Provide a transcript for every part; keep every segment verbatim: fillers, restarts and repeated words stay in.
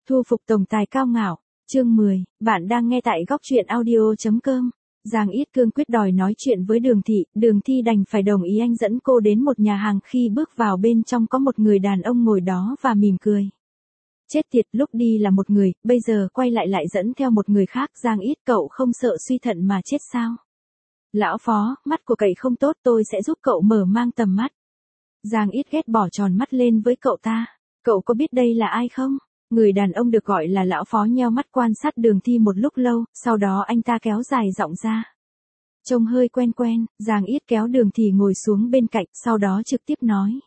Thu phục tổng tài cao ngạo, chương mười, bạn đang nghe tại góc truyện audio.com. Giang Yết cương quyết đòi nói chuyện với Đường Thị, Đường Thi đành phải đồng ý anh dẫn cô đến một nhà hàng. Khi bước vào bên trong có một người đàn ông ngồi đó và mỉm cười. Chết tiệt, lúc đi là một người, bây giờ quay lại lại dẫn theo một người khác. Giang Yết, cậu không sợ suy thận mà chết sao? Lão Phó, mắt của cậu không tốt, tôi sẽ giúp cậu mở mang tầm mắt. Giang Yết ghét bỏ tròn mắt lên với cậu ta. Cậu có biết đây là ai không? Người đàn ông được gọi là Lão Phó nheo mắt quan sát Đường Thi một lúc lâu, sau đó anh ta kéo dài giọng ra. Trông hơi quen quen, Giang Yết kéo Đường Thi ngồi xuống bên cạnh, sau đó trực tiếp nói.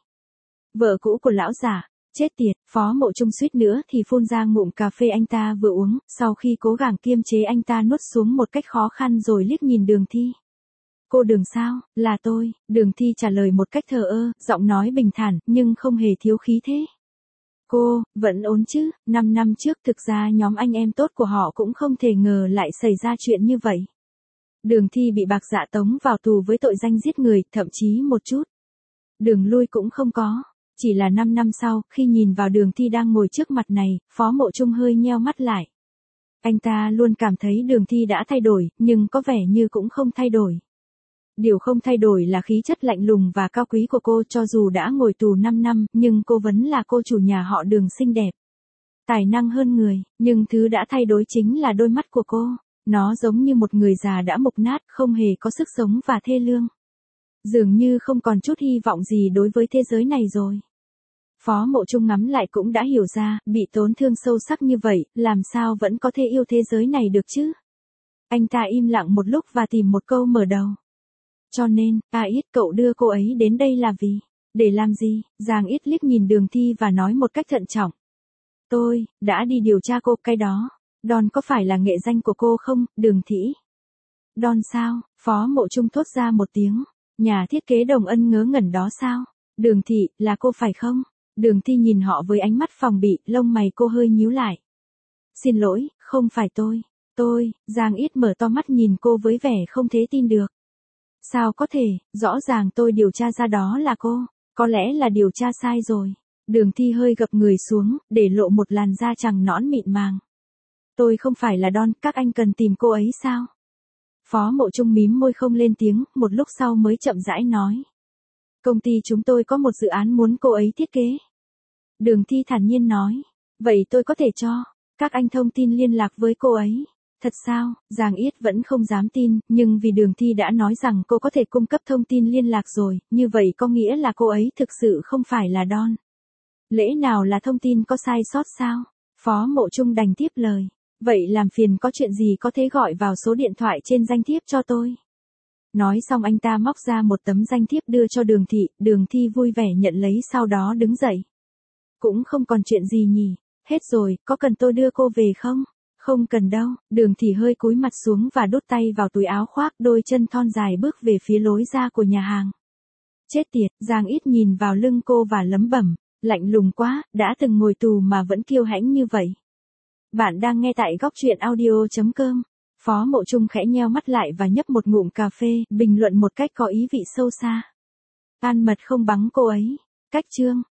Vợ cũ của lão già. Chết tiệt, Phó Mộ Trung suýt nữa thì phun ra ngụm cà phê anh ta vừa uống, sau khi cố gắng kiềm chế anh ta nuốt xuống một cách khó khăn rồi liếc nhìn Đường Thi. Cô Đường sao, là tôi, Đường Thi trả lời một cách thờ ơ, giọng nói bình thản, nhưng không hề thiếu khí thế. Cô, vẫn ổn chứ, năm năm trước thực ra nhóm anh em tốt của họ cũng không thể ngờ lại xảy ra chuyện như vậy. Đường Thi bị Bạc Dạ tống vào tù với tội danh giết người, thậm chí một chút đường lui cũng không có. Chỉ là năm năm sau, khi nhìn vào Đường Thi đang ngồi trước mặt này, Phó Mộ Trung hơi nheo mắt lại. Anh ta luôn cảm thấy Đường Thi đã thay đổi, nhưng có vẻ như cũng không thay đổi. Điều không thay đổi là khí chất lạnh lùng và cao quý của cô. Cho dù đã ngồi tù năm năm, nhưng cô vẫn là cô chủ nhà họ Đường xinh đẹp. Tài năng hơn người, nhưng thứ đã thay đổi chính là đôi mắt của cô. Nó giống như một người già đã mục nát, không hề có sức sống và thê lương. Dường như không còn chút hy vọng gì đối với thế giới này rồi. Phó Mộ Trung ngắm lại cũng đã hiểu ra, bị tổn thương sâu sắc như vậy, làm sao vẫn có thể yêu thế giới này được chứ? Anh ta im lặng một lúc và tìm một câu mở đầu. Cho nên, A Yết, cậu đưa cô ấy đến đây là vì, để làm gì? Giang Yết liếc nhìn Đường Thi và nói một cách thận trọng. Tôi, đã đi điều tra cô, cái đó. Don có phải là nghệ danh của cô không, Đường Thị? Don sao? Phó Mộ Trung thốt ra một tiếng. Nhà thiết kế Đồng Ân ngớ ngẩn đó sao? Đường Thị, là cô phải không? Đường Thi nhìn họ với ánh mắt phòng bị, lông mày cô hơi nhíu lại. Xin lỗi, không phải tôi. Tôi, Giang Yết mở to mắt nhìn cô với vẻ không thể tin được. Sao có thể, rõ ràng tôi điều tra ra đó là cô, có lẽ là điều tra sai rồi. Đường Thi hơi gập người xuống, để lộ một làn da trắng nõn mịn màng. Tôi không phải là Don, các anh cần tìm cô ấy sao? Phó Mộ Trung mím môi không lên tiếng, một lúc sau mới chậm rãi nói. Công ty chúng tôi có một dự án muốn cô ấy thiết kế. Đường Thi thản nhiên nói. Vậy tôi có thể cho các anh thông tin liên lạc với cô ấy. Thật sao? Giang Yết vẫn không dám tin, nhưng vì Đường Thi đã nói rằng cô có thể cung cấp thông tin liên lạc rồi, như vậy có nghĩa là cô ấy thực sự không phải là Don. Lẽ nào là thông tin có sai sót sao? Phó Mộ Trung đành tiếp lời. Vậy làm phiền có chuyện gì có thể gọi vào số điện thoại trên danh thiếp cho tôi. Nói xong anh ta móc ra một tấm danh thiếp đưa cho Đường Thị, Đường Thi vui vẻ nhận lấy sau đó đứng dậy. Cũng không còn chuyện gì nhỉ, hết rồi, có cần tôi đưa cô về không? Không cần đâu, Đường Thị hơi cúi mặt xuống và đút tay vào túi áo khoác, đôi chân thon dài bước về phía lối ra của nhà hàng. Chết tiệt, Giang Yết nhìn vào lưng cô và lẩm bẩm, lạnh lùng quá, đã từng ngồi tù mà vẫn kiêu hãnh như vậy. Bạn đang nghe tại góc truyện audio.com. Phó Mộ Trung khẽ nheo mắt lại và nhấp một ngụm cà phê, bình luận một cách có ý vị sâu xa. Ăn mật không bắn cô ấy. Cách chương.